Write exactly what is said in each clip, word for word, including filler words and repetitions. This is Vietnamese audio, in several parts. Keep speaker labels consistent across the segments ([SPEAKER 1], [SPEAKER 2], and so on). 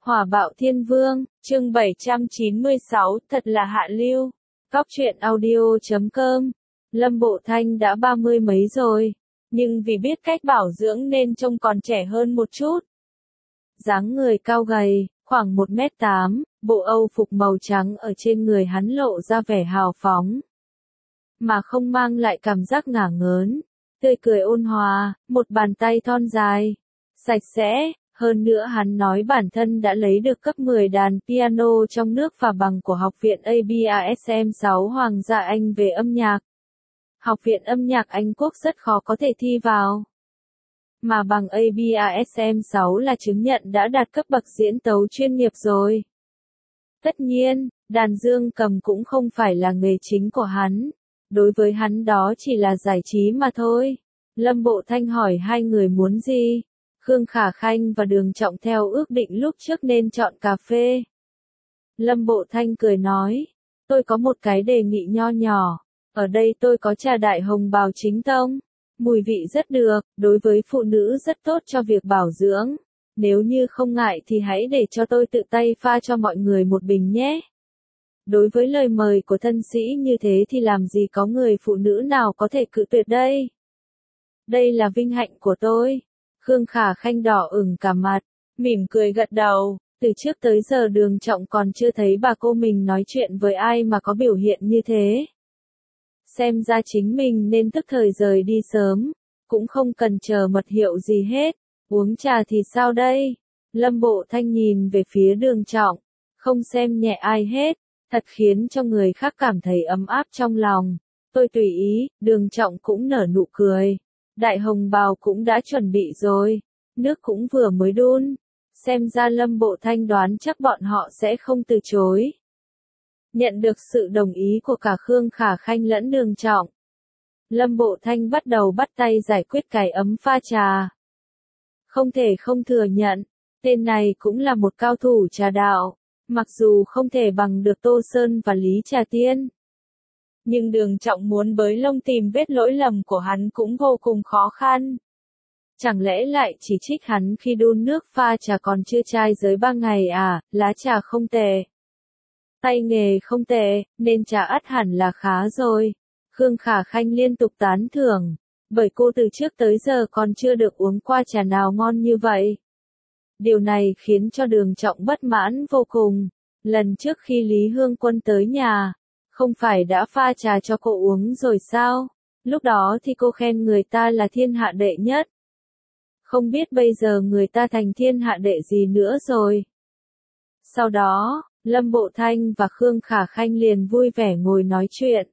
[SPEAKER 1] Hỏa bạo thiên vương, chương bảy trăm chín mươi sáu, thật là hạ lưu. Góc truyện audio chấm com. Lâm Bộ Thanh đã ba mươi mấy rồi, nhưng vì biết cách bảo dưỡng nên trông còn trẻ hơn một chút. Dáng người cao gầy, khoảng một mét tám, bộ âu phục màu trắng ở trên người hắn lộ ra vẻ hào phóng, mà không mang lại cảm giác ngả ngớn, tươi cười ôn hòa, một bàn tay thon dài, sạch sẽ. Hơn nữa hắn nói bản thân đã lấy được cấp mười đàn piano trong nước và bằng của Học viện a bê a ét em sáu Hoàng gia Anh về âm nhạc. Học viện âm nhạc Anh Quốc rất khó có thể thi vào. Mà bằng a bê a ét em sáu là chứng nhận đã đạt cấp bậc diễn tấu chuyên nghiệp rồi. Tất nhiên, đàn dương cầm cũng không phải là nghề chính của hắn. Đối với hắn đó chỉ là giải trí mà thôi. Lâm Bộ Thanh hỏi hai người muốn gì? Khương Khả Khanh và Đường Trọng theo ước định lúc trước nên chọn cà phê. Lâm Bộ Thanh cười nói, tôi có một cái đề nghị nho nhỏ, ở đây tôi có trà đại hồng bào chính tông, mùi vị rất được, đối với phụ nữ rất tốt cho việc bảo dưỡng, nếu như không ngại thì hãy để cho tôi tự tay pha cho mọi người một bình nhé. Đối với lời mời của thân sĩ như thế thì làm gì có người phụ nữ nào có thể cự tuyệt đây. Đây là vinh hạnh của tôi. Khương Khả Khanh đỏ ửng cả mặt, mỉm cười gật đầu, từ trước tới giờ Đường Trọng còn chưa thấy bà cô mình nói chuyện với ai mà có biểu hiện như thế. Xem ra chính mình nên tức thời rời đi sớm, cũng không cần chờ mật hiệu gì hết, uống trà thì sao đây? Lâm Bộ Thanh nhìn về phía Đường Trọng, không xem nhẹ ai hết, thật khiến cho người khác cảm thấy ấm áp trong lòng. Tôi tùy ý, Đường Trọng cũng nở nụ cười. Đại hồng bào cũng đã chuẩn bị rồi, nước cũng vừa mới đun, xem ra Lâm Bộ Thanh đoán chắc bọn họ sẽ không từ chối. Nhận được sự đồng ý của cả Khương Khả Khanh lẫn Đường Trọng, Lâm Bộ Thanh bắt đầu bắt tay giải quyết cái ấm pha trà. Không thể không thừa nhận, tên này cũng là một cao thủ trà đạo, mặc dù không thể bằng được Tô Sơn và Lý Trà Tiên. Nhưng Đường Trọng muốn bới lông tìm vết lỗi lầm của hắn cũng vô cùng khó khăn. Chẳng lẽ lại chỉ trích hắn khi đun nước pha trà còn chưa chai dưới ba ngày à, lá trà không tệ. Tay nghề không tệ, nên trà ắt hẳn là khá rồi. Khương Khả Khanh liên tục tán thưởng, bởi cô từ trước tới giờ còn chưa được uống qua trà nào ngon như vậy. Điều này khiến cho Đường Trọng bất mãn vô cùng. Lần trước khi Lý Hương Quân tới nhà, không phải đã pha trà cho cô uống rồi sao? Lúc đó thì cô khen người ta là thiên hạ đệ nhất. Không biết bây giờ người ta thành thiên hạ đệ gì nữa rồi. Sau đó, Lâm Bộ Thanh và Khương Khả Khanh liền vui vẻ ngồi nói chuyện.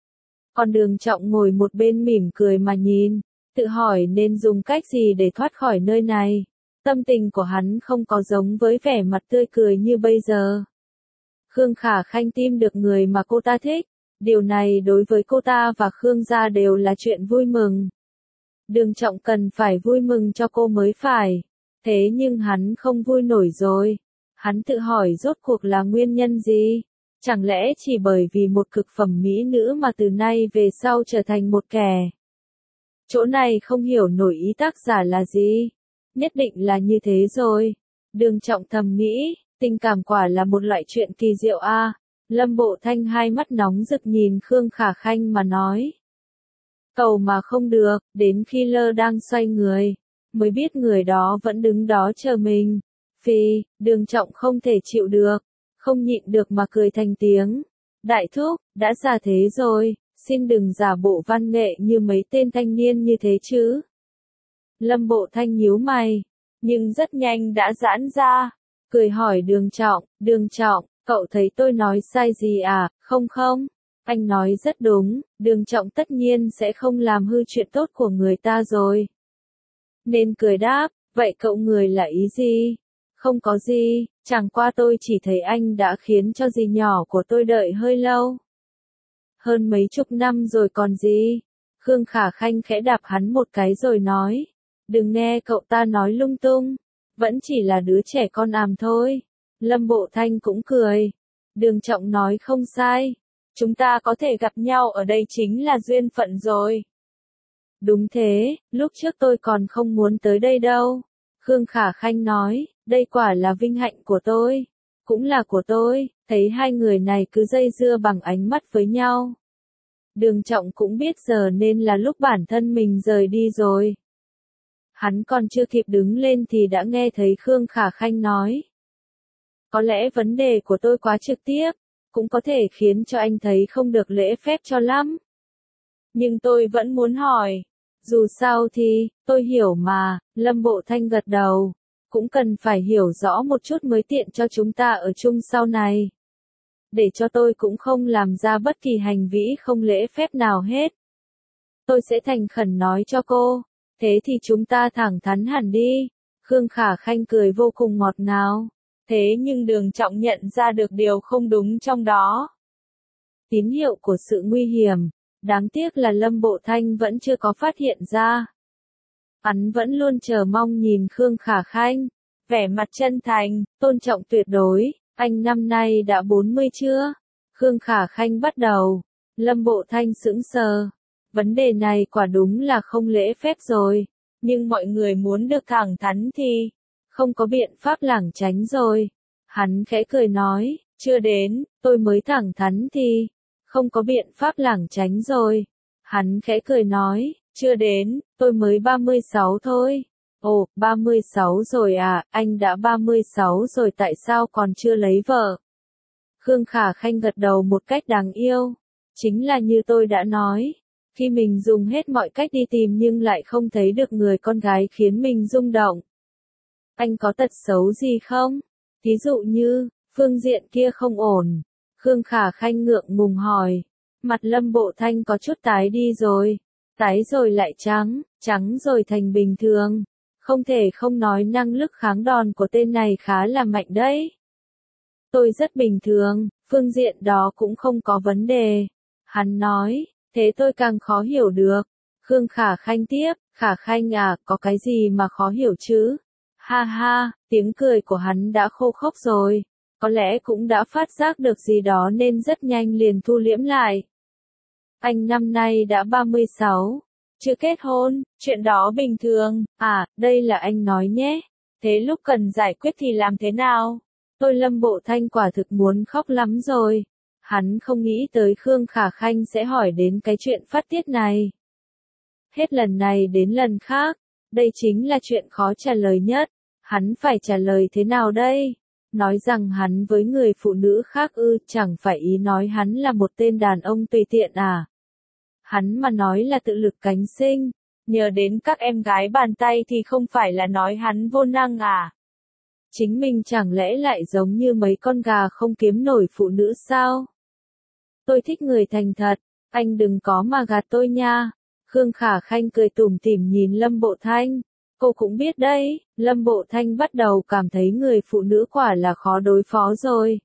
[SPEAKER 1] Còn Đường Trọng ngồi một bên mỉm cười mà nhìn, tự hỏi nên dùng cách gì để thoát khỏi nơi này. Tâm tình của hắn không có giống với vẻ mặt tươi cười như bây giờ. Khương Khả Khanh tìm được người mà cô ta thích, điều này đối với cô ta và Khương gia đều là chuyện vui mừng. Đường Trọng cần phải vui mừng cho cô mới phải, thế nhưng hắn không vui nổi rồi. Hắn tự hỏi rốt cuộc là nguyên nhân gì? Chẳng lẽ chỉ bởi vì một cực phẩm mỹ nữ mà từ nay về sau trở thành một kẻ? Chỗ này không hiểu nổi ý tác giả là gì? Nhất định là như thế rồi. Đường Trọng thầm nghĩ. Tình cảm quả là một loại chuyện kỳ diệu a. À. Lâm Bộ Thanh hai mắt nóng rực nhìn Khương Khả Khanh mà nói. Cầu mà không được, đến khi lơ đang xoay người, mới biết người đó vẫn đứng đó chờ mình. Phi, Đường Trọng không thể chịu được, không nhịn được mà cười thành tiếng. Đại thúc, đã già thế rồi, xin đừng giả bộ văn nghệ như mấy tên thanh niên như thế chứ. Lâm Bộ Thanh nhíu mày, nhưng rất nhanh đã giãn ra. Cười hỏi Đường Trọng, Đường Trọng, cậu thấy tôi nói sai gì à? Không không, anh nói rất đúng, Đường Trọng tất nhiên sẽ không làm hư chuyện tốt của người ta rồi. Nên cười đáp, vậy cậu người là ý gì? Không có gì, chẳng qua tôi chỉ thấy anh đã khiến cho dì nhỏ của tôi đợi hơi lâu. Hơn mấy chục năm rồi còn gì? Khương Khả Khanh khẽ đạp hắn một cái rồi nói, đừng nghe cậu ta nói lung tung. Vẫn chỉ là đứa trẻ con àm thôi. Lâm Bộ Thanh cũng cười. Đường Trọng nói không sai. Chúng ta có thể gặp nhau ở đây chính là duyên phận rồi. Đúng thế, lúc trước tôi còn không muốn tới đây đâu. Khương Khả Khanh nói, đây quả là vinh hạnh của tôi, cũng là của tôi, thấy hai người này cứ dây dưa bằng ánh mắt với nhau. Đường Trọng cũng biết giờ nên là lúc bản thân mình rời đi rồi. Hắn còn chưa kịp đứng lên thì đã nghe thấy Khương Khả Khanh nói. Có lẽ vấn đề của tôi quá trực tiếp, cũng có thể khiến cho anh thấy không được lễ phép cho lắm. Nhưng tôi vẫn muốn hỏi. Dù sao thì, tôi hiểu mà, Lâm Bộ Thanh gật đầu. Cũng cần phải hiểu rõ một chút mới tiện cho chúng ta ở chung sau này. Để cho tôi cũng không làm ra bất kỳ hành vi không lễ phép nào hết. Tôi sẽ thành khẩn nói cho cô. Thế thì chúng ta thẳng thắn hẳn đi. Khương Khả Khanh cười vô cùng ngọt ngào. Thế nhưng Đường Trọng nhận ra được điều không đúng trong đó. Tín hiệu của sự nguy hiểm. Đáng tiếc là Lâm Bộ Thanh vẫn chưa có phát hiện ra. Hắn vẫn luôn chờ mong nhìn Khương Khả Khanh. Vẻ mặt chân thành, tôn trọng tuyệt đối. Anh năm nay đã bốn mươi chưa? Khương Khả Khanh bắt đầu. Lâm Bộ Thanh sững sờ. Vấn đề này quả đúng là không lễ phép rồi. Nhưng mọi người muốn được thẳng thắn thì không có biện pháp lảng tránh rồi. Hắn khẽ cười nói, chưa đến, tôi mới thẳng thắn thì không có biện pháp lảng tránh rồi. Hắn khẽ cười nói, chưa đến, tôi mới ba mươi sáu thôi. Ồ, ba mươi sáu rồi à, anh đã ba mươi sáu rồi tại sao còn chưa lấy vợ? Khương Khả Khanh gật đầu một cách đáng yêu. Chính là như tôi đã nói. Khi mình dùng hết mọi cách đi tìm nhưng lại không thấy được người con gái khiến mình rung động. Anh có tật xấu gì không? Ví dụ như, phương diện kia không ổn. Khương Khả Khanh ngượng ngùng hỏi. Mặt Lâm Bộ Thanh có chút tái đi rồi. Tái rồi lại trắng, trắng rồi thành bình thường. Không thể không nói năng lực kháng đòn của tên này khá là mạnh đấy. Tôi rất bình thường, phương diện đó cũng không có vấn đề. Hắn nói, thế tôi càng khó hiểu được. Khương Khả Khanh tiếp, Khả Khanh à, có cái gì mà khó hiểu chứ? Ha ha, tiếng cười của hắn đã khô khốc rồi. Có lẽ cũng đã phát giác được gì đó nên rất nhanh liền thu liễm lại. Anh năm nay đã ba mươi sáu. Chưa kết hôn, chuyện đó bình thường. À, đây là anh nói nhé. Thế lúc cần giải quyết thì làm thế nào? Tôi Lâm Bộ Thanh quả thực muốn khóc lắm rồi. Hắn không nghĩ tới Khương Khả Khanh sẽ hỏi đến cái chuyện phát tiết này. Hết lần này đến lần khác, đây chính là chuyện khó trả lời nhất. Hắn phải trả lời thế nào đây? Nói rằng hắn với người phụ nữ khác ư, chẳng phải ý nói hắn là một tên đàn ông tùy tiện à? Hắn mà nói là tự lực cánh sinh, nhờ đến các em gái bàn tay thì không phải là nói hắn vô năng à? Chính mình chẳng lẽ lại giống như mấy con gà không kiếm nổi phụ nữ sao? Tôi thích người thành thật, anh đừng có mà gạt tôi nha. Khương Khả Khanh cười tủm tỉm nhìn Lâm Bộ Thanh. Cô cũng biết đấy, Lâm Bộ Thanh bắt đầu cảm thấy người phụ nữ quả là khó đối phó rồi.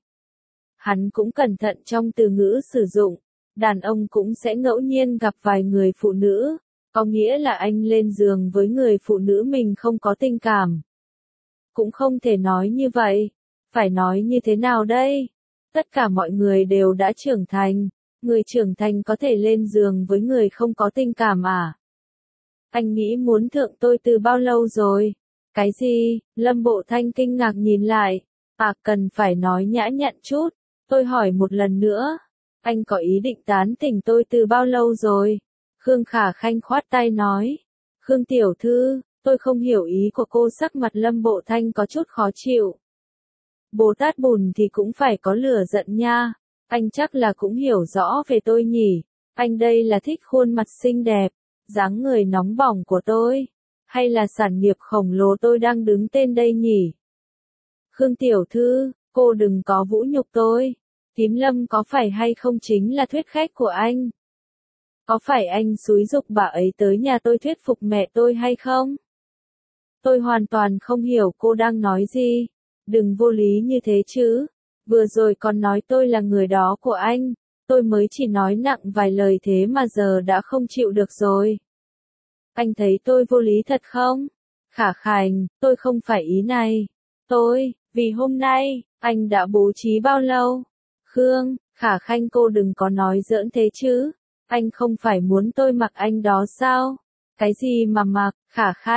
[SPEAKER 1] Hắn cũng cẩn thận trong từ ngữ sử dụng. Đàn ông cũng sẽ ngẫu nhiên gặp vài người phụ nữ, có nghĩa là anh lên giường với người phụ nữ mình không có tình cảm. Cũng không thể nói như vậy, phải nói như thế nào đây? Tất cả mọi người đều đã trưởng thành, người trưởng thành có thể lên giường với người không có tình cảm à? Anh nghĩ muốn thượng tôi từ bao lâu rồi? Cái gì? Lâm Bộ Thanh kinh ngạc nhìn lại. À, cần phải nói nhã nhặn chút. Tôi hỏi một lần nữa. Anh có ý định tán tỉnh tôi từ bao lâu rồi? Khương Khả Khanh khoát tay nói. Khương tiểu thư, tôi không hiểu ý của cô. Sắc mặt Lâm Bộ Thanh có chút khó chịu. Bồ Tát bùn thì cũng phải có lửa giận nha. Anh chắc là cũng hiểu rõ về tôi nhỉ. Anh đây là thích khuôn mặt xinh đẹp, dáng người nóng bỏng của tôi, hay là sản nghiệp khổng lồ tôi đang đứng tên đây nhỉ? Khương tiểu thư, cô đừng có vũ nhục tôi. Tím Lâm có phải hay không chính là thuyết khách của anh? Có phải anh xúi giục bà ấy tới nhà tôi thuyết phục mẹ tôi hay không? Tôi hoàn toàn không hiểu cô đang nói gì. Đừng vô lý như thế chứ. Vừa rồi còn nói tôi là người đó của anh. Tôi mới chỉ nói nặng vài lời thế mà giờ đã không chịu được rồi. Anh thấy tôi vô lý thật không? Khả Khanh, tôi không phải ý này. Tôi, vì hôm nay, anh đã bố trí bao lâu? Khương, Khả Khanh cô đừng có nói giỡn thế chứ. Anh không phải muốn tôi mặc anh đó sao? Cái gì mà mặc, Khả Khanh,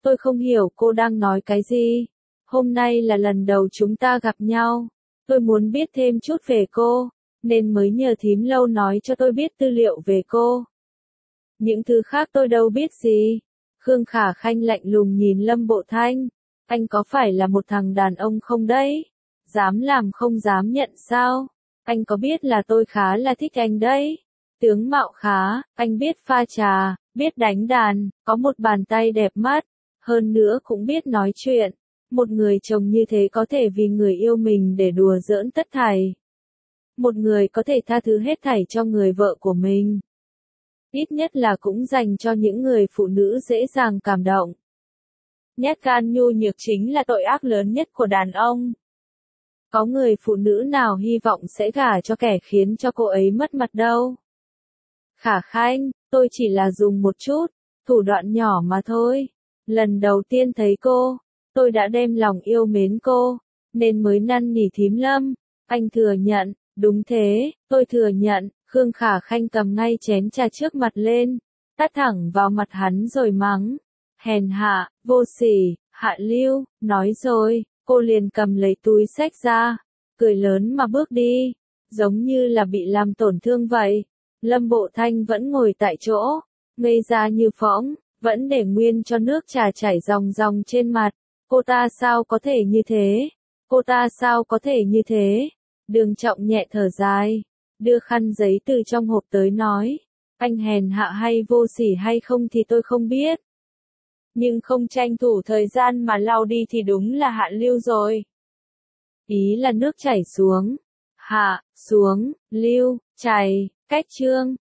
[SPEAKER 1] Tôi không hiểu cô đang nói cái gì. Hôm nay là lần đầu chúng ta gặp nhau. Tôi muốn biết thêm chút về cô, nên mới nhờ thím Lâu nói cho tôi biết tư liệu về cô. Những thứ khác tôi đâu biết gì. Khương Khả Khanh lạnh lùng nhìn Lâm Bộ Thanh. Anh có phải là một thằng đàn ông không đấy? Dám làm không dám nhận sao? Anh có biết là tôi khá là thích anh đấy. Tướng mạo khá, anh biết pha trà, biết đánh đàn, có một bàn tay đẹp mắt. Hơn nữa cũng biết nói chuyện. Một người chồng như thế có thể vì người yêu mình để đùa giỡn tất thảy. Một người có thể tha thứ hết thảy cho người vợ của mình. Ít nhất là cũng dành cho những người phụ nữ dễ dàng cảm động. Nhát gan nhu nhược chính là tội ác lớn nhất của đàn ông. Có người phụ nữ nào hy vọng sẽ gả cho kẻ khiến cho cô ấy mất mặt đâu. Khả Khanh, tôi chỉ là dùng một chút, thủ đoạn nhỏ mà thôi. Lần đầu tiên thấy cô, tôi đã đem lòng yêu mến cô, nên mới năn nỉ thím Lâm. Anh thừa nhận, đúng thế, tôi thừa nhận. Khương Khả Khanh cầm ngay chén trà trước mặt lên, tát thẳng vào mặt hắn rồi mắng. Hèn hạ, vô sỉ, hạ lưu, nói rồi, cô liền cầm lấy túi xách ra, cười lớn mà bước đi, giống như là bị làm tổn thương vậy. Lâm Bộ Thanh vẫn ngồi tại chỗ, ngây ra như phỗng, vẫn để nguyên cho nước trà chảy ròng ròng trên mặt. Cô ta sao có thể như thế? Cô ta sao có thể như thế? Đường Trọng nhẹ thở dài, đưa khăn giấy từ trong hộp tới nói, anh hèn hạ hay vô sỉ hay không thì tôi không biết. Nhưng không tranh thủ thời gian mà lau đi thì đúng là hạ lưu rồi. Ý là nước chảy xuống, hạ, xuống, lưu, chảy, cách chương.